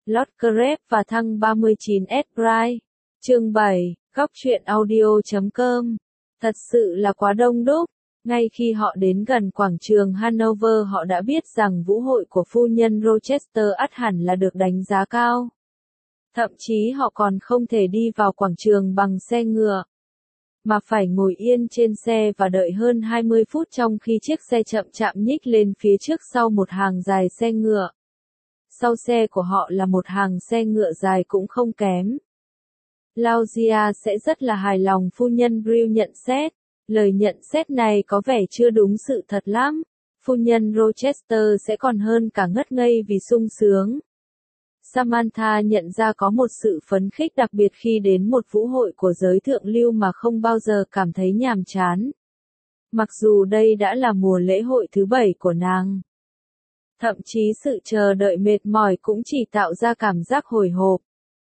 Lord Crep và thăng 39S Pride. Chương 7, góc truyện audio.com. Thật sự là quá đông đúc. Ngay khi họ đến gần quảng trường Hanover họ đã biết rằng vũ hội của phu nhân Rochester ắt hẳn là được đánh giá cao. Thậm chí họ còn không thể đi vào quảng trường bằng xe ngựa, mà phải ngồi yên trên xe và đợi hơn 20 phút trong khi chiếc xe chậm chạp nhích lên phía trước sau một hàng dài xe ngựa. Sau xe của họ là một hàng xe ngựa dài cũng không kém. Laugia sẽ rất là hài lòng, phu nhân Brill nhận xét. Lời nhận xét này có vẻ chưa đúng sự thật lắm. Phu nhân Rochester sẽ còn hơn cả ngất ngây vì sung sướng. Samantha nhận ra có một sự phấn khích đặc biệt khi đến một vũ hội của giới thượng lưu mà không bao giờ cảm thấy nhàm chán. Mặc dù đây đã là mùa lễ hội thứ 7 của nàng. Thậm chí sự chờ đợi mệt mỏi cũng chỉ tạo ra cảm giác hồi hộp,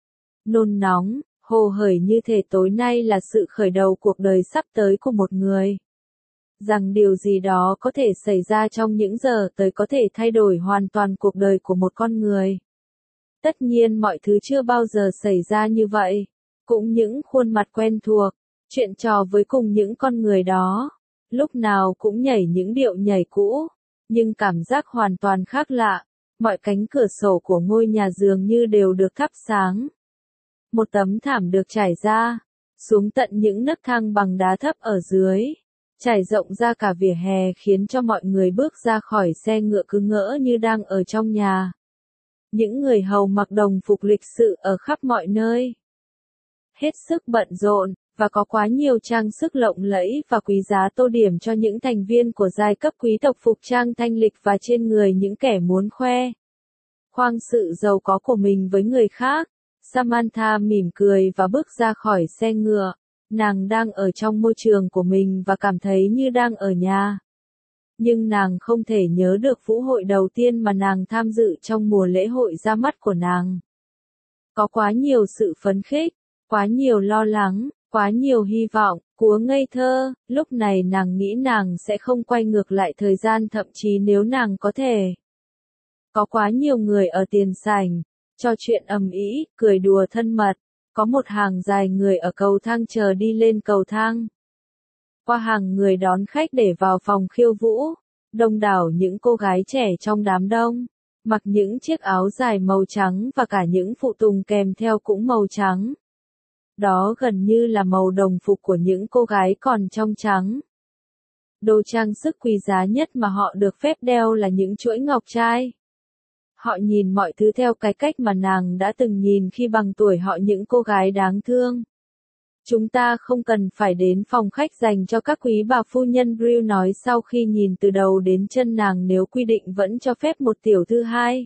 nôn nóng, hồ hởi như thể tối nay là sự khởi đầu cuộc đời sắp tới của một người. Rằng điều gì đó có thể xảy ra trong những giờ tới có thể thay đổi hoàn toàn cuộc đời của một con người. Tất nhiên mọi thứ chưa bao giờ xảy ra như vậy. Cũng những khuôn mặt quen thuộc, chuyện trò với cùng những con người đó, lúc nào cũng nhảy những điệu nhảy cũ, nhưng cảm giác hoàn toàn khác lạ. Mọi cánh cửa sổ của ngôi nhà dường như đều được thắp sáng. Một tấm thảm được trải ra, xuống tận những nấc thang bằng đá thấp ở dưới, trải rộng ra cả vỉa hè khiến cho mọi người bước ra khỏi xe ngựa cứ ngỡ như đang ở trong nhà. Những người hầu mặc đồng phục lịch sự ở khắp mọi nơi, hết sức bận rộn, và có quá nhiều trang sức lộng lẫy và quý giá tô điểm cho những thành viên của giai cấp quý tộc phục trang thanh lịch và trên người những kẻ muốn khoang sự giàu có của mình với người khác. Samantha mỉm cười và bước ra khỏi xe ngựa. Nàng đang ở trong môi trường của mình và cảm thấy như đang ở nhà. Nhưng nàng không thể nhớ được vũ hội đầu tiên mà nàng tham dự trong mùa lễ hội ra mắt của nàng. Có quá nhiều sự phấn khích, quá nhiều lo lắng, quá nhiều hy vọng, cúa ngây thơ. Lúc này nàng nghĩ nàng sẽ không quay ngược lại thời gian, thậm chí nếu nàng có thể. Có quá nhiều người ở tiền sảnh, trò chuyện ầm ĩ, cười đùa thân mật. Có một hàng dài người ở cầu thang chờ đi lên cầu thang. Qua hàng người đón khách để vào phòng khiêu vũ. Đông đảo những cô gái trẻ trong đám đông, mặc những chiếc áo dài màu trắng và cả những phụ tùng kèm theo cũng màu trắng. Đó gần như là màu đồng phục của những cô gái còn trong trắng. Đồ trang sức quý giá nhất mà họ được phép đeo là những chuỗi ngọc trai. Họ nhìn mọi thứ theo cái cách mà nàng đã từng nhìn khi bằng tuổi họ, những cô gái đáng thương. Chúng ta không cần phải đến phòng khách dành cho các quý bà, phu nhân Brill nói sau khi nhìn từ đầu đến chân nàng, nếu quy định vẫn cho phép một tiểu thư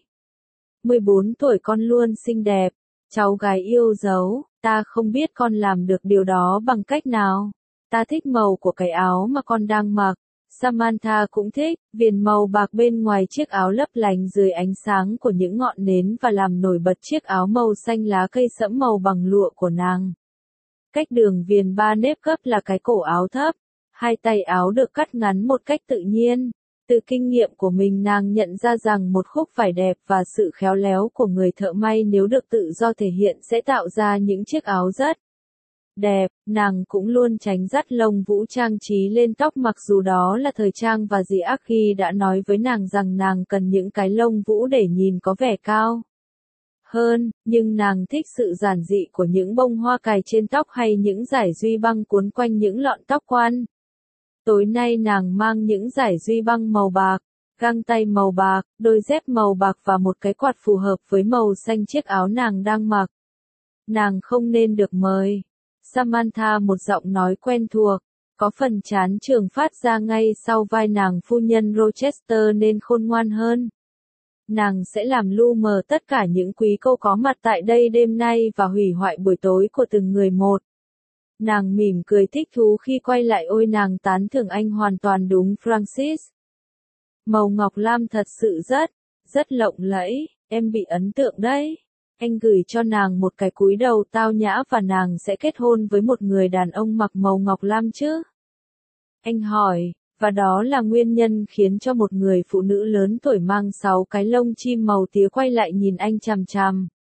14 tuổi con luôn xinh đẹp, cháu gái yêu dấu. Ta không biết con làm được điều đó bằng cách nào. Ta thích màu của cái áo mà con đang mặc. Samantha cũng thích, viền màu bạc bên ngoài chiếc áo lấp lánh dưới ánh sáng của những ngọn nến và làm nổi bật chiếc áo màu xanh lá cây sẫm màu bằng lụa của nàng. Cách đường viền 3 nếp gấp là cái cổ áo thấp, hai tay áo được cắt ngắn một cách tự nhiên. Từ kinh nghiệm của mình nàng nhận ra rằng một khúc vải đẹp và sự khéo léo của người thợ may nếu được tự do thể hiện sẽ tạo ra những chiếc áo rất đẹp. Nàng cũng luôn tránh dắt lông vũ trang trí lên tóc, mặc dù đó là thời trang và dì Aggie đã nói với nàng rằng nàng cần những cái lông vũ để nhìn có vẻ cao hơn, nhưng nàng thích sự giản dị của những bông hoa cài trên tóc hay những dải duy băng cuốn quanh những lọn tóc quan. Tối nay nàng mang những dải duy băng màu bạc, găng tay màu bạc, đôi dép màu bạc và một cái quạt phù hợp với màu xanh chiếc áo nàng đang mặc. Nàng không nên được mời. Samantha, một giọng nói quen thuộc, có phần chán chường phát ra ngay sau vai nàng. Phu nhân Rochester nên khôn ngoan hơn. Nàng sẽ làm lu mờ tất cả những quý cô có mặt tại đây đêm nay và hủy hoại buổi tối của từng người một. Nàng mỉm cười thích thú khi quay lại. Ôi, nàng tán thưởng anh hoàn toàn đúng, Francis. Màu ngọc lam thật sự rất lộng lẫy, em bị ấn tượng đấy. Anh gửi cho nàng một cái cúi đầu tao nhã và nàng sẽ kết hôn với một người đàn ông mặc màu ngọc lam chứ? Anh hỏi, và đó là nguyên nhân khiến cho một người phụ nữ lớn tuổi mang 6 cái lông chim màu tía quay lại nhìn anh chằm chằm.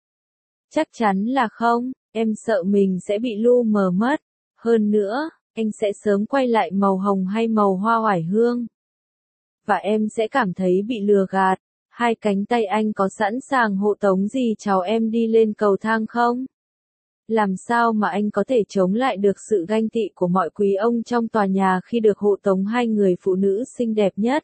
Chắc chắn là không, em sợ mình sẽ bị lu mờ mất. Hơn nữa, anh sẽ sớm quay lại màu hồng hay màu hoa oải hương. Và em sẽ cảm thấy bị lừa gạt. Hai cánh tay anh có sẵn sàng hộ tống gì cháu em đi lên cầu thang không? Làm sao mà anh có thể chống lại được sự ganh tị của mọi quý ông trong tòa nhà khi được hộ tống hai người phụ nữ xinh đẹp nhất?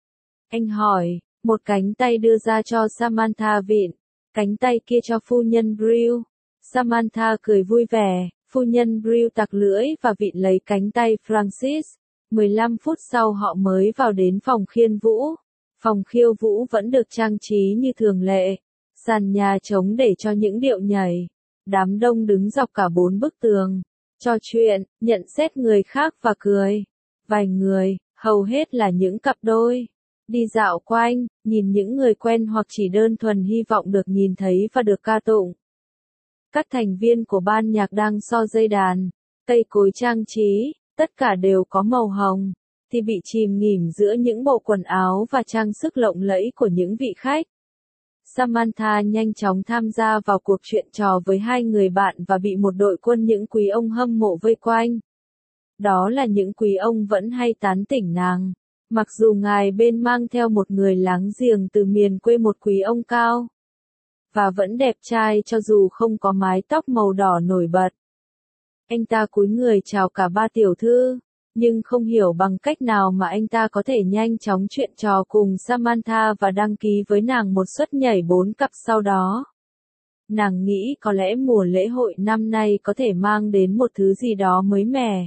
Anh hỏi, một cánh tay đưa ra cho Samantha vịn, cánh tay kia cho phu nhân Brill. Samantha cười vui vẻ, phu nhân Brill tặc lưỡi và vịn lấy cánh tay Francis. 15 phút sau họ mới vào đến phòng khiêu vũ. Phòng khiêu vũ vẫn được trang trí như thường lệ. Sàn nhà trống để cho những điệu nhảy. Đám đông đứng dọc cả 4 bức tường. Trò chuyện, nhận xét người khác và cười. Vài người, hầu hết là những cặp đôi. Đi dạo quanh, nhìn những người quen hoặc chỉ đơn thuần hy vọng được nhìn thấy và được ca tụng. Các thành viên của ban nhạc đang so dây đàn. Cây cối trang trí, tất cả đều có màu hồng. Thì bị chìm nghỉm giữa những bộ quần áo và trang sức lộng lẫy của những vị khách. Samantha nhanh chóng tham gia vào cuộc chuyện trò với hai người bạn và bị một đội quân những quý ông hâm mộ vây quanh. Đó là những quý ông vẫn hay tán tỉnh nàng. Mặc dù ngài bên mang theo một người láng giềng từ miền quê, một quý ông cao và vẫn đẹp trai cho dù không có mái tóc màu đỏ nổi bật. Anh ta cúi người chào cả ba tiểu thư, nhưng không hiểu bằng cách nào mà anh ta có thể nhanh chóng chuyện trò cùng Samantha và đăng ký với nàng một suất nhảy 4 cặp sau đó. Nàng nghĩ có lẽ mùa lễ hội năm nay có thể mang đến một thứ gì đó mới mẻ.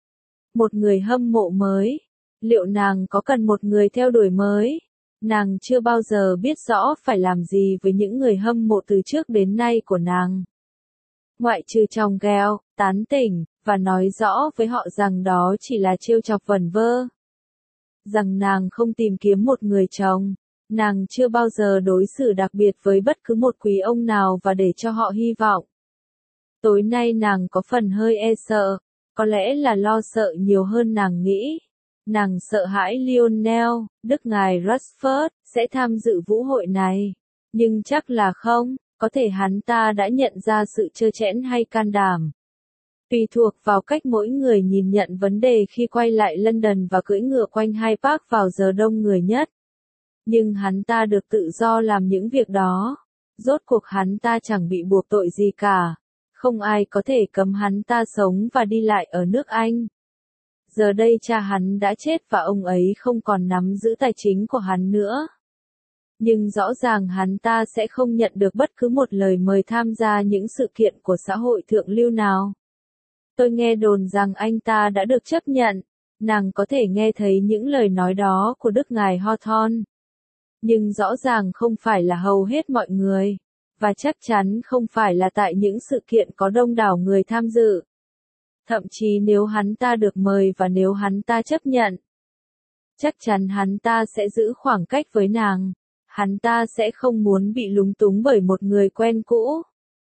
Một người hâm mộ mới. Liệu nàng có cần một người theo đuổi mới? Nàng chưa bao giờ biết rõ phải làm gì với những người hâm mộ từ trước đến nay của nàng. Ngoại trừ chòng ghẹo, tán tỉnh, và nói rõ với họ rằng đó chỉ là trêu chọc vẩn vơ. Rằng nàng không tìm kiếm một người chồng. Nàng chưa bao giờ đối xử đặc biệt với bất cứ một quý ông nào và để cho họ hy vọng. Tối nay nàng có phần hơi e sợ. Có lẽ là lo sợ nhiều hơn nàng nghĩ. Nàng sợ hãi Lionel, đức ngài Rushford, sẽ tham dự vũ hội này. Nhưng chắc là không, có thể hắn ta đã nhận ra sự trơ trẽn hay can đảm. Tùy thuộc vào cách mỗi người nhìn nhận vấn đề khi quay lại London và cưỡi ngựa quanh Hyde Park vào giờ đông người nhất. Nhưng hắn ta được tự do làm những việc đó. Rốt cuộc hắn ta chẳng bị buộc tội gì cả. Không ai có thể cấm hắn ta sống và đi lại ở nước Anh. Giờ đây cha hắn đã chết và ông ấy không còn nắm giữ tài chính của hắn nữa. Nhưng rõ ràng hắn ta sẽ không nhận được bất cứ một lời mời tham gia những sự kiện của xã hội thượng lưu nào. Tôi nghe đồn rằng anh ta đã được chấp nhận. Nàng có thể nghe thấy những lời nói đó của đức ngài Hawthorne. Nhưng rõ ràng không phải là hầu hết mọi người. Và chắc chắn không phải là tại những sự kiện có đông đảo người tham dự. Thậm chí nếu hắn ta được mời và nếu hắn ta chấp nhận, chắc chắn hắn ta sẽ giữ khoảng cách với nàng. Hắn ta sẽ không muốn bị lúng túng bởi một người quen cũ.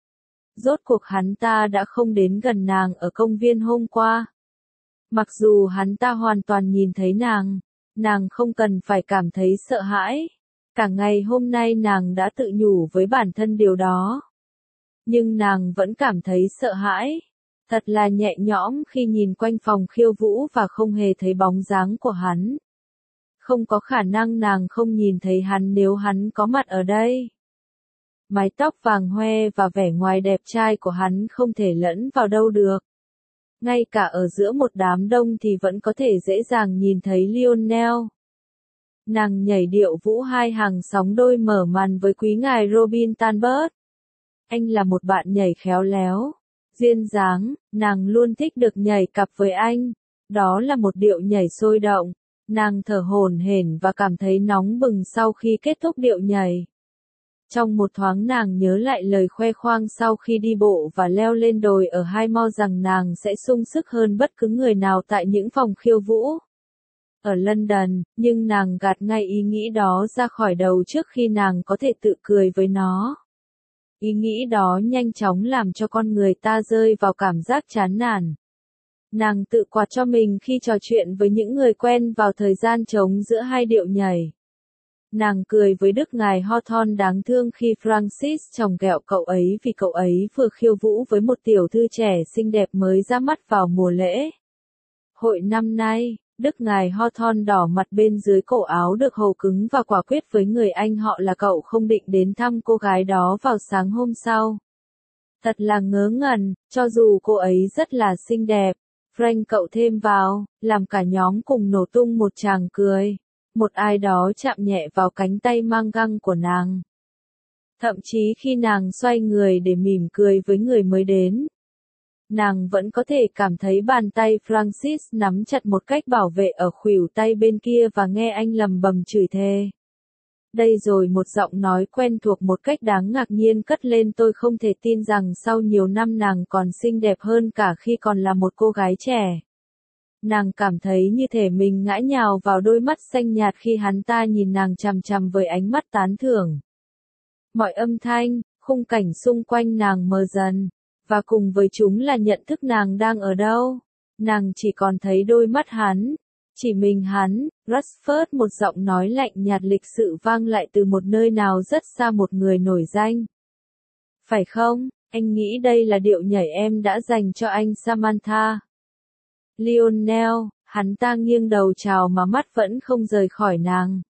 Rốt cuộc hắn ta đã không đến gần nàng ở công viên hôm qua. Mặc dù hắn ta hoàn toàn nhìn thấy nàng không cần phải cảm thấy sợ hãi. Cả ngày hôm nay nàng đã tự nhủ với bản thân điều đó. Nhưng nàng vẫn cảm thấy sợ hãi. Thật là nhẹ nhõm khi nhìn quanh phòng khiêu vũ và không hề thấy bóng dáng của hắn. Không có khả năng nàng không nhìn thấy hắn nếu hắn có mặt ở đây. Mái tóc vàng hoe và vẻ ngoài đẹp trai của hắn không thể lẫn vào đâu được. Ngay cả ở giữa một đám đông thì vẫn có thể dễ dàng nhìn thấy Lionel. Nàng nhảy điệu vũ hai hàng sóng đôi mở màn với quý ngài Robin Talbot. Anh là một bạn nhảy khéo léo, duyên dáng, nàng luôn thích được nhảy cặp với anh. Đó là một điệu nhảy sôi động. Nàng thở hổn hển và cảm thấy nóng bừng sau khi kết thúc điệu nhảy. Trong một thoáng nàng nhớ lại lời khoe khoang sau khi đi bộ và leo lên đồi ở High Mall rằng nàng sẽ sung sức hơn bất cứ người nào tại những phòng khiêu vũ ở London, nhưng nàng gạt ngay ý nghĩ đó ra khỏi đầu trước khi nàng có thể tự cười với nó. Ý nghĩ đó nhanh chóng làm cho con người ta rơi vào cảm giác chán nản. Nàng tự quạt cho mình khi trò chuyện với những người quen vào thời gian trống giữa hai điệu nhảy. Nàng cười với Đức Ngài Hawthorne đáng thương khi Francis chồng ghẹo cậu ấy vì cậu ấy vừa khiêu vũ với một tiểu thư trẻ xinh đẹp mới ra mắt vào mùa lễ hội năm nay. Đức Ngài Hawthorne đỏ mặt bên dưới cổ áo được hầu cứng và quả quyết với người anh họ là cậu không định đến thăm cô gái đó vào sáng hôm sau. Thật là ngớ ngẩn, cho dù cô ấy rất là xinh đẹp. Frank cậu thêm vào, làm cả nhóm cùng nổ tung một tràng cười. Một ai đó chạm nhẹ vào cánh tay mang găng của nàng. Thậm chí khi nàng xoay người để mỉm cười với người mới đến, nàng vẫn có thể cảm thấy bàn tay Francis nắm chặt một cách bảo vệ ở khuỷu tay bên kia và nghe anh lầm bầm chửi thề. Đây rồi một giọng nói quen thuộc một cách đáng ngạc nhiên cất lên, tôi không thể tin rằng sau nhiều năm nàng còn xinh đẹp hơn cả khi còn là một cô gái trẻ. Nàng cảm thấy như thể mình ngã nhào vào đôi mắt xanh nhạt khi hắn ta nhìn nàng chằm chằm với ánh mắt tán thưởng. Mọi âm thanh, khung cảnh xung quanh nàng mờ dần, và cùng với chúng là nhận thức nàng đang ở đâu. Nàng chỉ còn thấy đôi mắt hắn, chỉ mình hắn. Rutherford, một giọng nói lạnh nhạt lịch sự vang lại từ một nơi nào rất xa, một người nổi danh. Phải không, anh nghĩ đây là điệu nhảy em đã dành cho anh Samantha. Lionel, hắn ta nghiêng đầu chào mà mắt vẫn không rời khỏi nàng.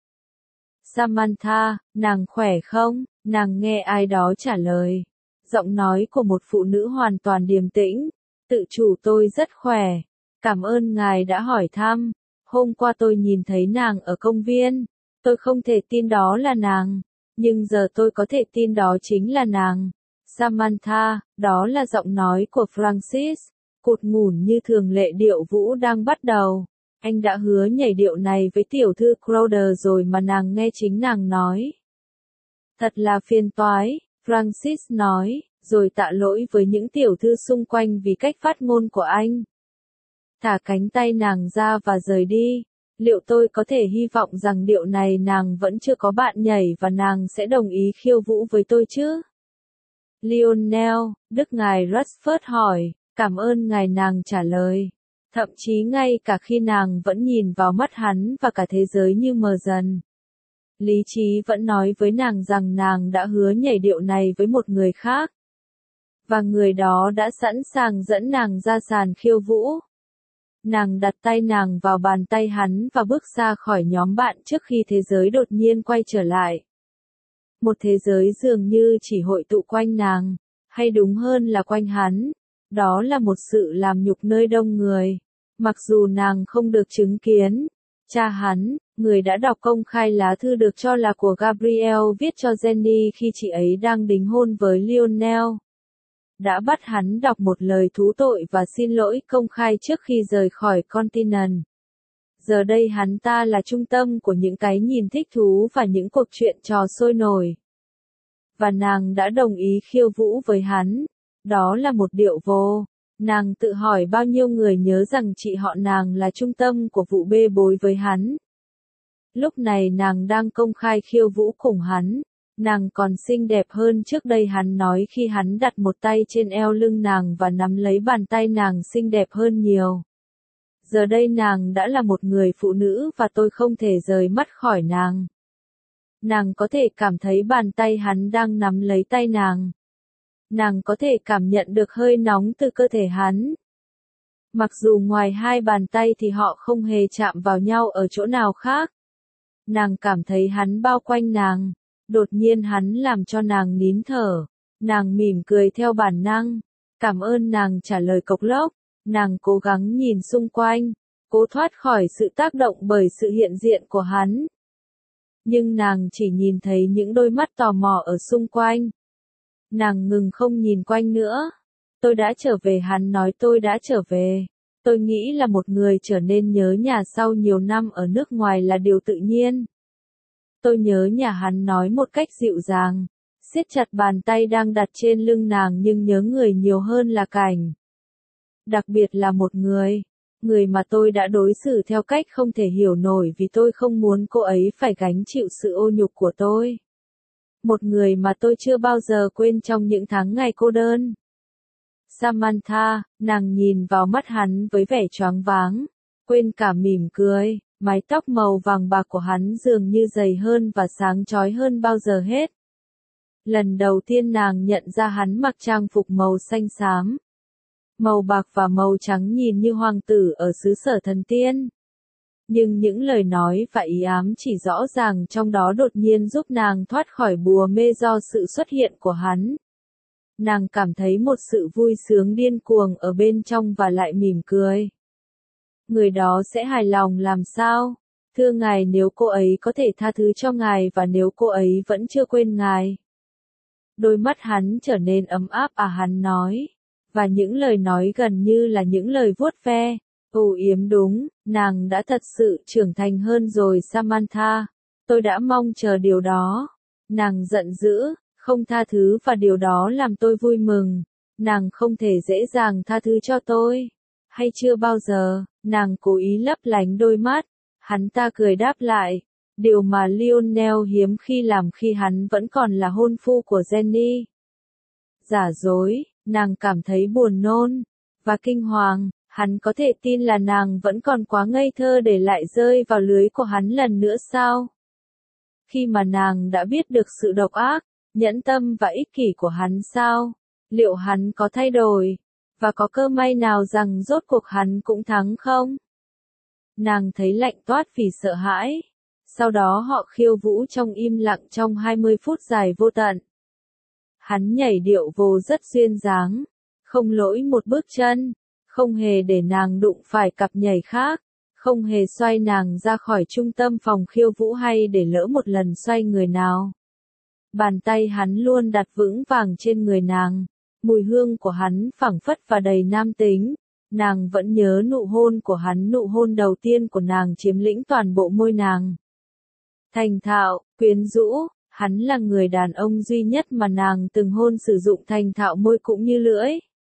Samantha, nàng khỏe không? Nàng nghe ai đó trả lời. Giọng nói của một phụ nữ hoàn toàn điềm tĩnh. Tự chủ, tôi rất khỏe. Cảm ơn ngài đã hỏi thăm. Hôm qua tôi nhìn thấy nàng ở công viên. Tôi không thể tin đó là nàng. Nhưng giờ tôi có thể tin đó chính là nàng. Samantha, đó là giọng nói của Francis. Cụt ngủn như thường lệ, điệu vũ đang bắt đầu. Anh đã hứa nhảy điệu này với tiểu thư Crowder rồi mà nàng nghe chính nàng nói. Thật là phiền toái, Francis nói, rồi tạ lỗi với những tiểu thư xung quanh vì cách phát ngôn của anh. Thả cánh tay nàng ra và rời đi. Liệu tôi có thể hy vọng rằng điệu này nàng vẫn chưa có bạn nhảy và nàng sẽ đồng ý khiêu vũ với tôi chứ? Lionel, Đức Ngài Rutherford hỏi. Cảm ơn ngài, nàng trả lời. Thậm chí ngay cả khi nàng vẫn nhìn vào mắt hắn và cả thế giới như mờ dần. Lý trí vẫn nói với nàng rằng nàng đã hứa nhảy điệu này với một người khác. Và người đó đã sẵn sàng dẫn nàng ra sàn khiêu vũ. Nàng đặt tay nàng vào bàn tay hắn và bước ra khỏi nhóm bạn trước khi thế giới đột nhiên quay trở lại. Một thế giới dường như chỉ hội tụ quanh nàng, hay đúng hơn là quanh hắn. Đó là một sự làm nhục nơi đông người. Mặc dù nàng không được chứng kiến, cha hắn, người đã đọc công khai lá thư được cho là của Gabrielle viết cho Jenny khi chị ấy đang đính hôn với Lionel, đã bắt hắn đọc một lời thú tội và xin lỗi công khai trước khi rời khỏi continent. Giờ đây hắn ta là trung tâm của những cái nhìn thích thú và những cuộc chuyện trò sôi nổi. Và nàng đã đồng ý khiêu vũ với hắn. Đó là một điệu vô. Nàng tự hỏi bao nhiêu người nhớ rằng chị họ nàng là trung tâm của vụ bê bối với hắn. Lúc này nàng đang công khai khiêu vũ cùng hắn. Nàng còn xinh đẹp hơn trước đây, hắn nói khi hắn đặt một tay trên eo lưng nàng và nắm lấy bàn tay nàng, xinh đẹp hơn nhiều. Giờ đây nàng đã là một người phụ nữ và tôi không thể rời mắt khỏi nàng. Nàng có thể cảm thấy bàn tay hắn đang nắm lấy tay nàng. Nàng có thể cảm nhận được hơi nóng từ cơ thể hắn. Mặc dù ngoài hai bàn tay thì họ không hề chạm vào nhau ở chỗ nào khác. Nàng cảm thấy hắn bao quanh nàng. Đột nhiên hắn làm cho nàng nín thở. Nàng mỉm cười theo bản năng. Cảm ơn, nàng trả lời cộc lốc. Nàng cố gắng nhìn xung quanh, cố thoát khỏi sự tác động bởi sự hiện diện của hắn. Nhưng nàng chỉ nhìn thấy những đôi mắt tò mò ở xung quanh. Nàng ngừng không nhìn quanh nữa. Tôi đã trở về, hắn nói, tôi đã trở về. Tôi nghĩ là một người trở nên nhớ nhà sau nhiều năm ở nước ngoài là điều tự nhiên. Tôi nhớ nhà, hắn nói một cách dịu dàng, siết chặt bàn tay đang đặt trên lưng nàng, nhưng nhớ người nhiều hơn là cảnh. Đặc biệt là một người mà tôi đã đối xử theo cách không thể hiểu nổi vì tôi không muốn cô ấy phải gánh chịu sự ô nhục của tôi. Một người mà tôi chưa bao giờ quên trong những tháng ngày cô đơn. Samantha, nàng nhìn vào mắt hắn với vẻ choáng váng, quên cả mỉm cười. Mái tóc màu vàng bạc của hắn dường như dày hơn và sáng chói hơn bao giờ hết. Lần đầu tiên nàng nhận ra hắn mặc trang phục màu xanh xám. Màu bạc và màu trắng nhìn như hoàng tử ở xứ sở thần tiên. Nhưng những lời nói và ý ám chỉ rõ ràng trong đó đột nhiên giúp nàng thoát khỏi bùa mê do sự xuất hiện của hắn. Nàng cảm thấy một sự vui sướng điên cuồng ở bên trong và lại mỉm cười. Người đó sẽ hài lòng làm sao? Thưa ngài, nếu cô ấy có thể tha thứ cho ngài và nếu cô ấy vẫn chưa quên ngài. Đôi mắt hắn trở nên ấm áp hắn nói. Và những lời nói gần như là những lời vuốt ve. Âu yếm đúng, nàng đã thật sự trưởng thành hơn rồi Samantha. Tôi đã mong chờ điều đó. Nàng giận dữ, không tha thứ và điều đó làm tôi vui mừng. Nàng không thể dễ dàng tha thứ cho tôi. Hay chưa bao giờ, nàng cố ý lấp lánh đôi mắt. Hắn ta cười đáp lại. Điều mà Lionel hiếm khi làm khi hắn vẫn còn là hôn phu của Jenny. Giả dối, nàng cảm thấy buồn nôn và kinh hoàng. Hắn có thể tin là nàng vẫn còn quá ngây thơ để lại rơi vào lưới của hắn lần nữa sao? Khi mà nàng đã biết được sự độc ác, nhẫn tâm và ích kỷ của hắn sao? Liệu hắn có thay đổi? Và có cơ may nào rằng rốt cuộc hắn cũng thắng không? Nàng thấy lạnh toát vì sợ hãi. Sau đó họ khiêu vũ trong im lặng trong 20 phút dài vô tận. Hắn nhảy điệu vồ rất duyên dáng, không lỗi một bước chân, không hề để nàng đụng phải cặp nhảy khác, không hề xoay nàng ra khỏi trung tâm phòng khiêu vũ hay để lỡ một lần xoay người nào. Bàn tay hắn luôn đặt vững vàng trên người nàng, mùi hương của hắn phảng phất và đầy nam tính. Nàng vẫn nhớ nụ hôn của hắn, nụ hôn đầu tiên của nàng chiếm lĩnh toàn bộ môi nàng. Thành thạo, quyến rũ, hắn là người đàn ông duy nhất mà nàng từng hôn sử dụng thành thạo môi cũng như lưỡi.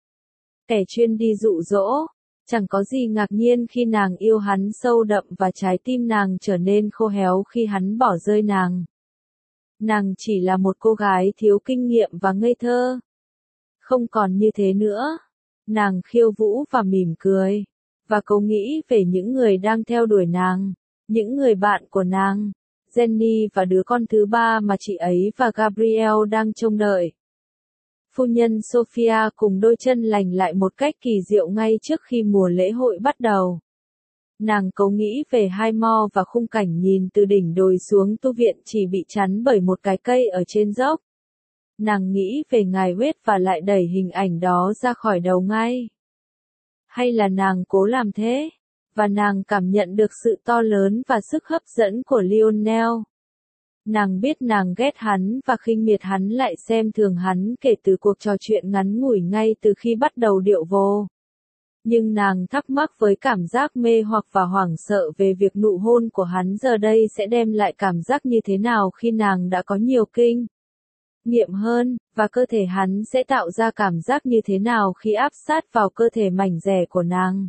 Kẻ chuyên đi dụ dỗ, chẳng có gì ngạc nhiên khi nàng yêu hắn sâu đậm và trái tim nàng trở nên khô héo khi hắn bỏ rơi nàng. Nàng chỉ là một cô gái thiếu kinh nghiệm và ngây thơ. Không còn như thế nữa. Nàng khiêu vũ và mỉm cười. Và cô nghĩ về những người đang theo đuổi nàng. Những người bạn của nàng. Jenny và đứa con thứ ba mà chị ấy và Gabriel đang trông đợi. Phu nhân Sophia cùng đôi chân lành lại một cách kỳ diệu ngay trước khi mùa lễ hội bắt đầu. Nàng cố nghĩ về Highmore và khung cảnh nhìn từ đỉnh đồi xuống tu viện chỉ bị chắn bởi một cái cây ở trên dốc. Nàng nghĩ về ngài Wade và lại đẩy hình ảnh đó ra khỏi đầu ngay. Hay là nàng cố làm thế? Và nàng cảm nhận được sự to lớn và sức hấp dẫn của Lionel. Nàng biết nàng ghét hắn và khinh miệt hắn, lại xem thường hắn kể từ cuộc trò chuyện ngắn ngủi ngay từ khi bắt đầu điệu vồ. Nhưng nàng thắc mắc với cảm giác mê hoặc và hoảng sợ về việc nụ hôn của hắn giờ đây sẽ đem lại cảm giác như thế nào khi nàng đã có nhiều kinh nghiệm hơn, và cơ thể hắn sẽ tạo ra cảm giác như thế nào khi áp sát vào cơ thể mảnh dẻ của nàng.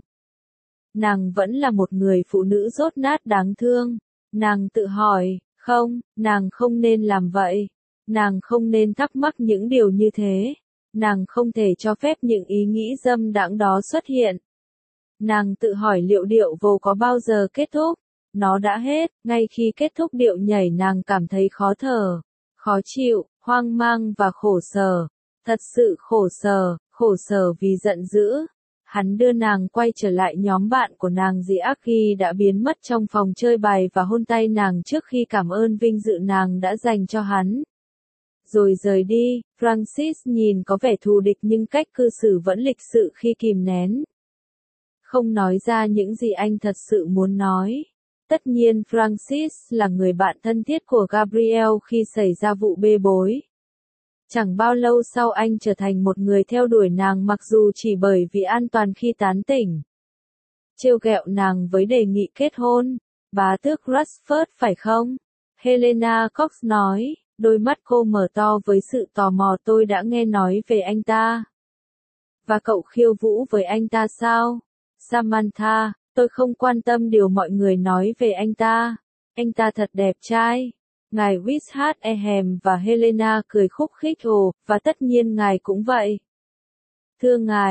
Nàng vẫn là một người phụ nữ dốt nát đáng thương. Nàng tự hỏi, không, nàng không nên làm vậy. Nàng không nên thắc mắc những điều như thế. Nàng không thể cho phép những ý nghĩ dâm đãng đó xuất hiện. Nàng tự hỏi liệu điệu vồ có bao giờ kết thúc. Nó đã hết, ngay khi kết thúc điệu nhảy nàng cảm thấy khó thở, khó chịu, hoang mang và khổ sở. Thật sự khổ sở vì giận dữ. Hắn đưa nàng quay trở lại nhóm bạn của nàng Giaki đã biến mất trong phòng chơi bài và hôn tay nàng trước khi cảm ơn vinh dự nàng đã dành cho hắn. Rồi rời đi, Francis nhìn có vẻ thù địch nhưng cách cư xử vẫn lịch sự khi kìm nén. Không nói ra những gì anh thật sự muốn nói. Tất nhiên Francis là người bạn thân thiết của Gabriel khi xảy ra vụ bê bối. Chẳng bao lâu sau anh trở thành một người theo đuổi nàng mặc dù chỉ bởi vì an toàn khi tán tỉnh. Trêu ghẹo nàng với đề nghị kết hôn. Bá tước Rushford phải không? Helena Cox nói, đôi mắt cô mở to với sự tò mò. Tôi đã nghe nói về anh ta. Và cậu khiêu vũ với anh ta sao? Samantha, tôi không quan tâm điều mọi người nói về anh ta. Anh ta thật đẹp trai. Ngài Wishart và Helena cười khúc khích. Ồ, và tất nhiên ngài cũng vậy. Thưa ngài,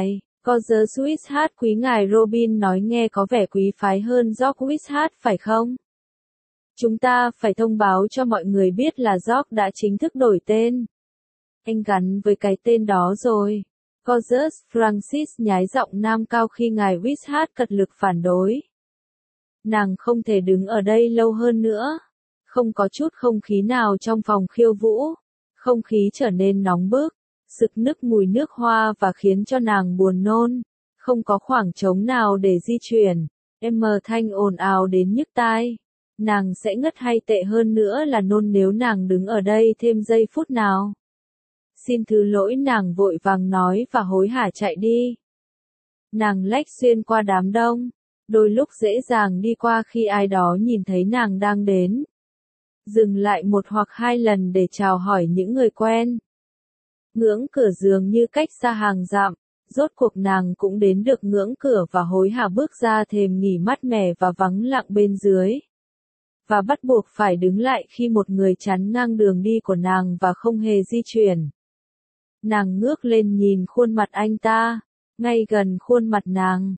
Có The Sweetheart quý ngài Robin nói nghe có vẻ quý phái hơn George Sweetheart phải không? Chúng ta phải thông báo cho mọi người biết là George đã chính thức đổi tên. Anh gắn với cái tên đó rồi. Gorgeous Francis nhái giọng nam cao khi ngài Sweetheart cật lực phản đối. Nàng không thể đứng ở đây lâu hơn nữa. Không có chút không khí nào trong phòng khiêu vũ. Không khí trở nên nóng bức, sực nức mùi nước hoa và khiến cho nàng buồn nôn. Không có khoảng trống nào để di chuyển. Thanh ồn ào đến nhức tai. Nàng sẽ ngất hay tệ hơn nữa là nôn nếu nàng đứng ở đây thêm giây phút nào. Xin thứ lỗi, nàng vội vàng nói và hối hả chạy đi. Nàng lách xuyên qua đám đông. Đôi lúc dễ dàng đi qua khi ai đó nhìn thấy nàng đang đến. Dừng lại một hoặc hai lần để chào hỏi những người quen. Ngưỡng cửa dường như cách xa hàng dặm, rốt cuộc nàng cũng đến được ngưỡng cửa và hối hả bước ra thềm nghỉ mát mẻ và vắng lặng bên dưới. Và bắt buộc phải đứng lại khi một người chắn ngang đường đi của nàng và không hề di chuyển. Nàng ngước lên nhìn khuôn mặt anh ta, ngay gần khuôn mặt nàng.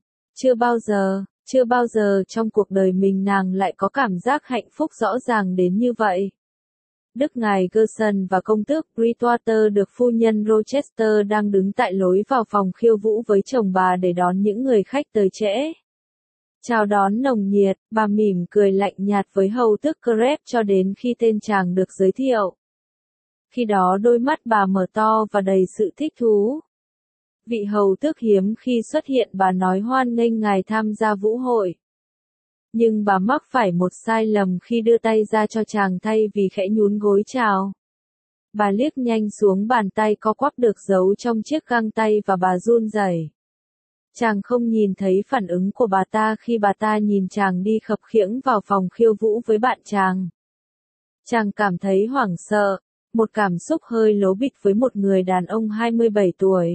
Chưa bao giờ trong cuộc đời mình nàng lại có cảm giác hạnh phúc rõ ràng đến như vậy. Đức ngài Gerson và công tước Bridgewater được phu nhân Rochester đang đứng tại lối vào phòng khiêu vũ với chồng bà để đón những người khách tới trễ. Chào đón nồng nhiệt, bà mỉm cười lạnh nhạt với hầu tước Crep cho đến khi tên chàng được giới thiệu. Khi đó đôi mắt bà mở to và đầy sự thích thú. Vị hầu tước hiếm khi xuất hiện, bà nói hoan nghênh ngài tham gia vũ hội. Nhưng bà mắc phải một sai lầm khi đưa tay ra cho chàng thay vì khẽ nhún gối chào. Bà liếc nhanh xuống bàn tay co quắp được giấu trong chiếc găng tay và bà run rẩy. Chàng không nhìn thấy phản ứng của bà ta khi bà ta nhìn chàng đi khập khiễng vào phòng khiêu vũ với bạn chàng. Chàng cảm thấy hoảng sợ, một cảm xúc hơi lố bịch với một người đàn ông 27 tuổi.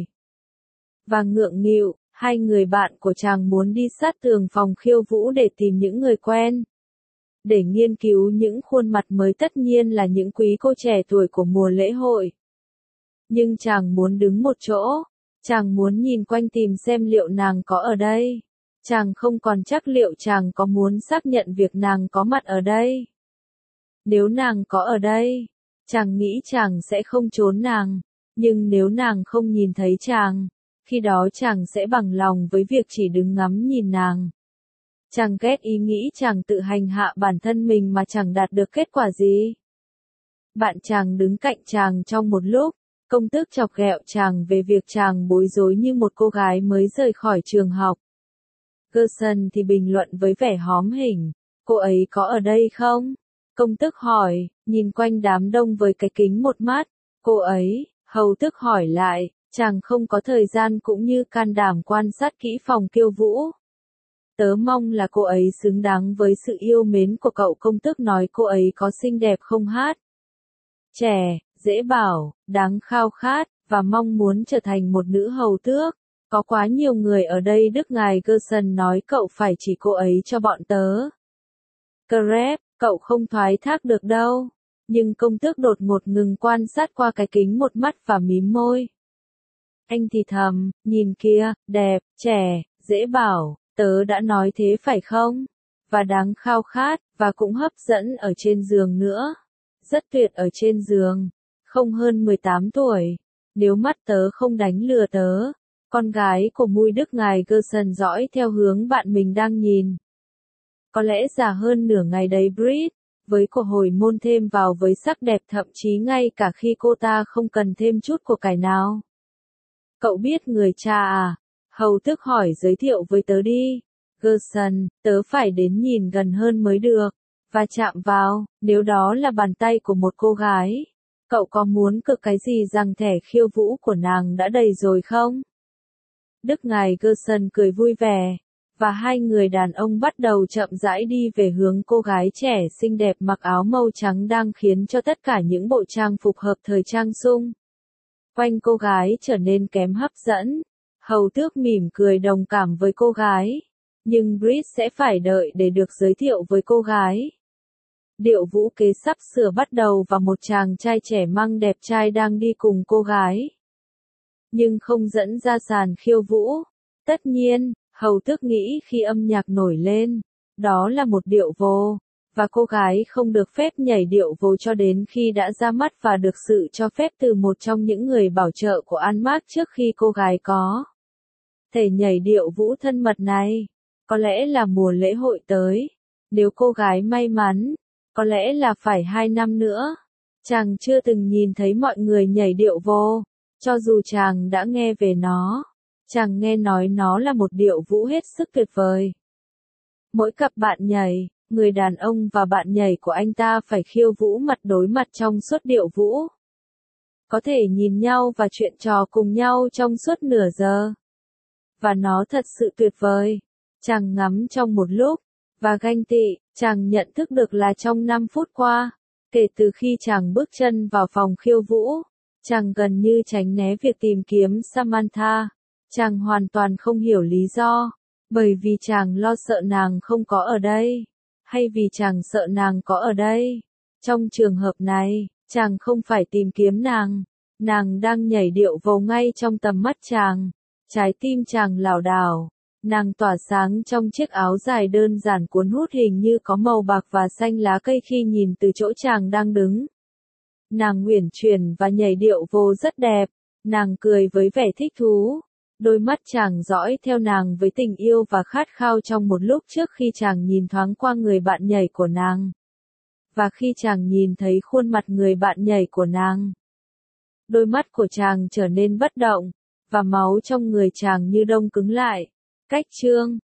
Và ngượng nghịu, hai người bạn của chàng muốn đi sát tường phòng khiêu vũ để tìm những người quen. Để nghiên cứu những khuôn mặt mới, tất nhiên là những quý cô trẻ tuổi của mùa lễ hội. Nhưng chàng muốn đứng một chỗ. Chàng muốn nhìn quanh tìm xem liệu nàng có ở đây. Chàng không còn chắc liệu chàng có muốn xác nhận việc nàng có mặt ở đây. Nếu nàng có ở đây, chàng nghĩ chàng sẽ không trốn nàng. Nhưng nếu nàng không nhìn thấy chàng, khi đó chàng sẽ bằng lòng với việc chỉ đứng ngắm nhìn nàng. Chàng ghét ý nghĩ chàng tự hành hạ bản thân mình mà chẳng đạt được kết quả gì. Bạn chàng đứng cạnh chàng trong một lúc. Công tước chọc ghẹo chàng về việc chàng bối rối như một cô gái mới rời khỏi trường học. Gerson thì bình luận với vẻ hóm hỉnh, cô ấy có ở đây không? Công tước hỏi, nhìn quanh đám đông với cái kính một mắt. Cô ấy, hầu tước hỏi lại, chàng không có thời gian cũng như can đảm quan sát kỹ phòng khiêu vũ. Tớ mong là cô ấy xứng đáng với sự yêu mến của cậu. Công tước nói cô ấy có xinh đẹp không hát? Trẻ, dễ bảo, đáng khao khát, và mong muốn trở thành một nữ hầu tước. Có quá nhiều người ở đây. Đức ngài Gerson nói cậu phải chỉ cô ấy cho bọn tớ. Crep, cậu không thoái thác được đâu. Nhưng công tước đột ngột ngừng quan sát qua cái kính một mắt và mím môi. Anh thì thầm, nhìn kia, đẹp, trẻ, dễ bảo, tớ đã nói thế phải không? Và đáng khao khát, và cũng hấp dẫn ở trên giường nữa. Rất tuyệt ở trên giường. Không hơn 18 tuổi. Nếu mắt tớ không đánh lừa tớ. Con gái của mui Đức ngài Gerson dõi theo hướng bạn mình đang nhìn. Có lẽ già hơn nửa ngày đấy Brit. Với của hồi môn thêm vào với sắc đẹp, thậm chí ngay cả khi cô ta không cần thêm chút của cải nào. Cậu biết người cha à? Hầu tước hỏi, giới thiệu với tớ đi. Gerson, tớ phải đến nhìn gần hơn mới được. Và chạm vào, nếu đó là bàn tay của một cô gái. Cậu có muốn cực cái gì rằng thẻ khiêu vũ của nàng đã đầy rồi không? Đức ngài Gerson cười vui vẻ. Và hai người đàn ông bắt đầu chậm rãi đi về hướng cô gái trẻ xinh đẹp mặc áo màu trắng đang khiến cho tất cả những bộ trang phục hợp thời trang xung quanh cô gái trở nên kém hấp dẫn. Hầu tước mỉm cười đồng cảm với cô gái. Nhưng Brit sẽ phải đợi để được giới thiệu với cô gái. Điệu vũ kế sắp sửa bắt đầu và một chàng trai trẻ măng đẹp trai đang đi cùng cô gái. Nhưng không dẫn ra sàn khiêu vũ. Tất nhiên, Hầu Tước nghĩ khi âm nhạc nổi lên, đó là một điệu vồ, và cô gái không được phép nhảy điệu vồ cho đến khi đã ra mắt và được sự cho phép từ một trong những người bảo trợ của An-Mark trước khi cô gái có thể nhảy điệu vũ thân mật này. Có lẽ là mùa lễ hội tới. Nếu cô gái may mắn, có lẽ là phải 2 năm nữa. Chàng chưa từng nhìn thấy mọi người nhảy điệu vồ, cho dù chàng đã nghe về nó. Chàng nghe nói nó là một điệu vũ hết sức tuyệt vời. Mỗi cặp bạn nhảy, người đàn ông và bạn nhảy của anh ta phải khiêu vũ mặt đối mặt trong suốt điệu vũ. Có thể nhìn nhau và chuyện trò cùng nhau trong suốt nửa giờ. Và nó thật sự tuyệt vời. Chàng ngắm trong một lúc, và ganh tị, chàng nhận thức được là trong 5 phút qua, kể từ khi chàng bước chân vào phòng khiêu vũ, chàng gần như tránh né việc tìm kiếm Samantha. Chàng hoàn toàn không hiểu lý do, bởi vì chàng lo sợ nàng không có ở đây, hay vì chàng sợ nàng có ở đây. Trong trường hợp này, chàng không phải tìm kiếm nàng đang nhảy điệu vồ ngay trong tầm mắt chàng. Trái tim chàng lảo đảo, nàng tỏa sáng trong chiếc áo dài đơn giản cuốn hút hình như có màu bạc và xanh lá cây khi nhìn từ chỗ chàng đang đứng. Nàng uyển chuyển và nhảy điệu vồ rất đẹp, nàng cười với vẻ thích thú. Đôi mắt chàng dõi theo nàng với tình yêu và khát khao trong một lúc trước khi chàng nhìn thoáng qua người bạn nhảy của nàng. Và khi chàng nhìn thấy khuôn mặt người bạn nhảy của nàng, đôi mắt của chàng trở nên bất động, và máu trong người chàng như đông cứng lại. Cách chương